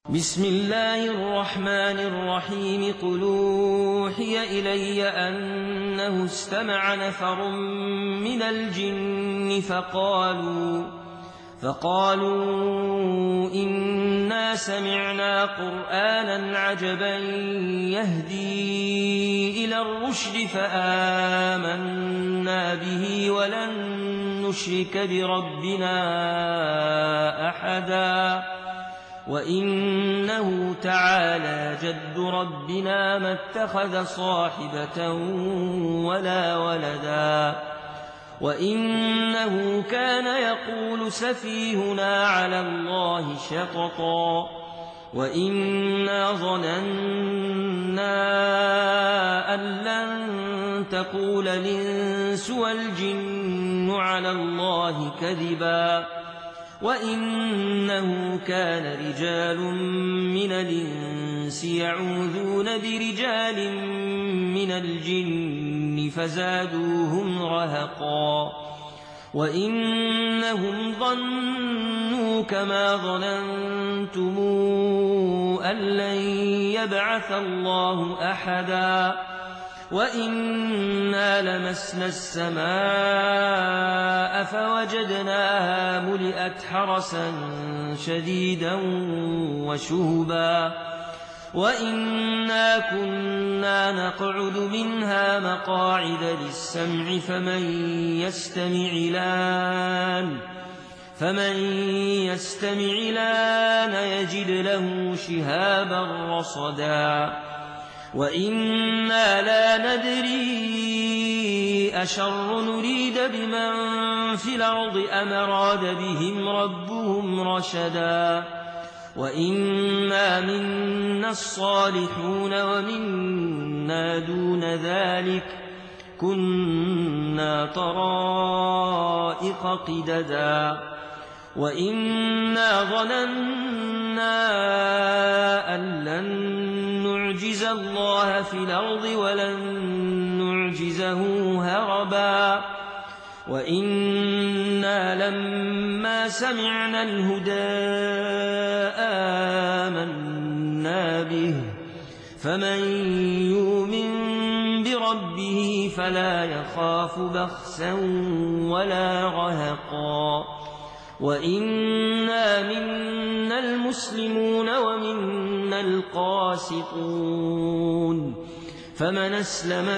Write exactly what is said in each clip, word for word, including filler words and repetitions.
بسم الله الرحمن الرحيم قل أوحي إلي أنه استمع نفر من الجن فقالوا فقالوا إنا سمعنا قرآنا عجبا يهدي إلى الرشد فآمنا به ولن نشرك بربنا أحدا وإنه تعالى جد ربنا ما اتخذ صاحبة ولا ولدا وإنه كان يقول سفيهنا على الله شططا وإنا ظننا أن لن تقول الإنس والجن على الله كذبا وإنه كان رجال من الإنس يعوذون برجال من الجن فزادوهم رهقا وإنهم ظنوا كما ظننتم أن لن يبعث الله أحدا وإنا لمسنا السماء فوجدناها ملئت حرسا شديدا وشهبا وإنا كنا نقعد منها مقاعد للسمع فمن يستمع الآن فمن يستمع الآن يجد له شهابا رصدا وإنا لا ندري أشر نريد بمن في الأرض أم أراد بهم ربهم رشدا وإنا منا الصالحون ومنا دون ذلك كنا طرائق قددا وإنا ظننا أن لن نعجز الله في الأرض ولن نعجزه هربا وإنا لما سمعنا الهدى آمنا به فمن يؤمن بربه فلا يخاف بخسا ولا رهقا وإنا منا المسلمون ومنا القاسطون فمن أسلم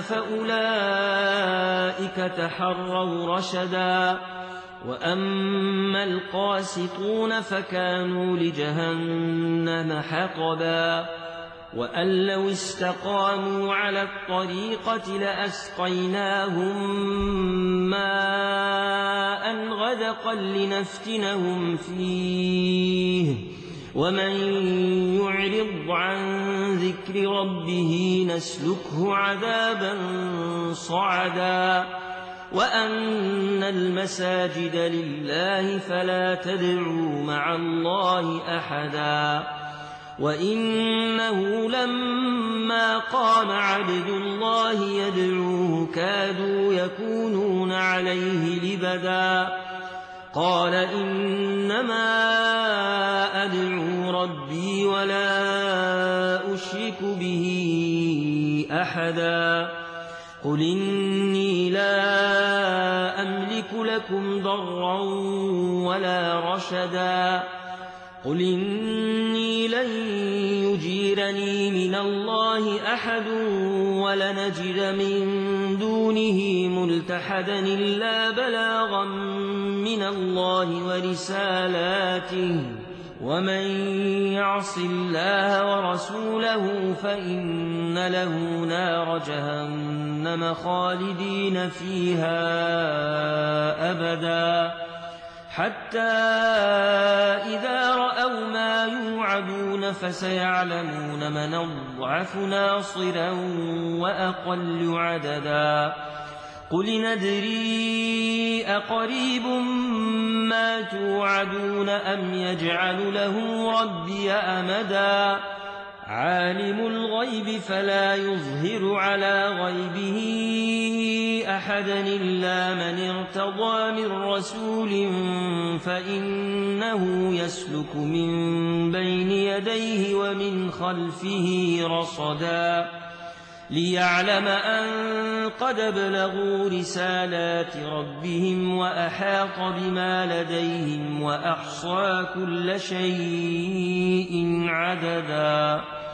فأولئك تحروا رشدا وأما القاسطون فكانوا لجهنم حطبا وأن لو استقاموا على الطريقة لأسقيناهم ماء غدقا لنفتنهم فيه ومن يعرض عن ذكر ربه نسلكه عذابا صعدا وأن المساجد لله فلا تدعوا مع الله أحدا وإنه لما قام عبد الله يدعوه كادوا يكونون عليه لبدا قال إنما أدعو ربي ولا أشرك به أحدا قل إني لا أملك لكم ضرا ولا رشدا قل إني لن يجيرني من الله أحد ولنجد من دونه ملتحدا إلا بلاغا من الله ورسالاته ومن يعص الله ورسوله فإن له نار جهنم خالدين فيها أبدا حتى إذا رأوا ما يوعدون فسيعلمون من أضعف ناصرا وأقل عددا قل ندري أقريب ما توعدون أم يجعل له ربي أمدا عالم الغيب فلا يظهر على غيبه أحدا إلا من ارتضى من رسول فإنه يسلك من بين يديه ومن خلفه رصدا ليعلم أن قد ابلغوا رسالات ربهم وأحاط بما لديهم وأحصى كل شيء عددا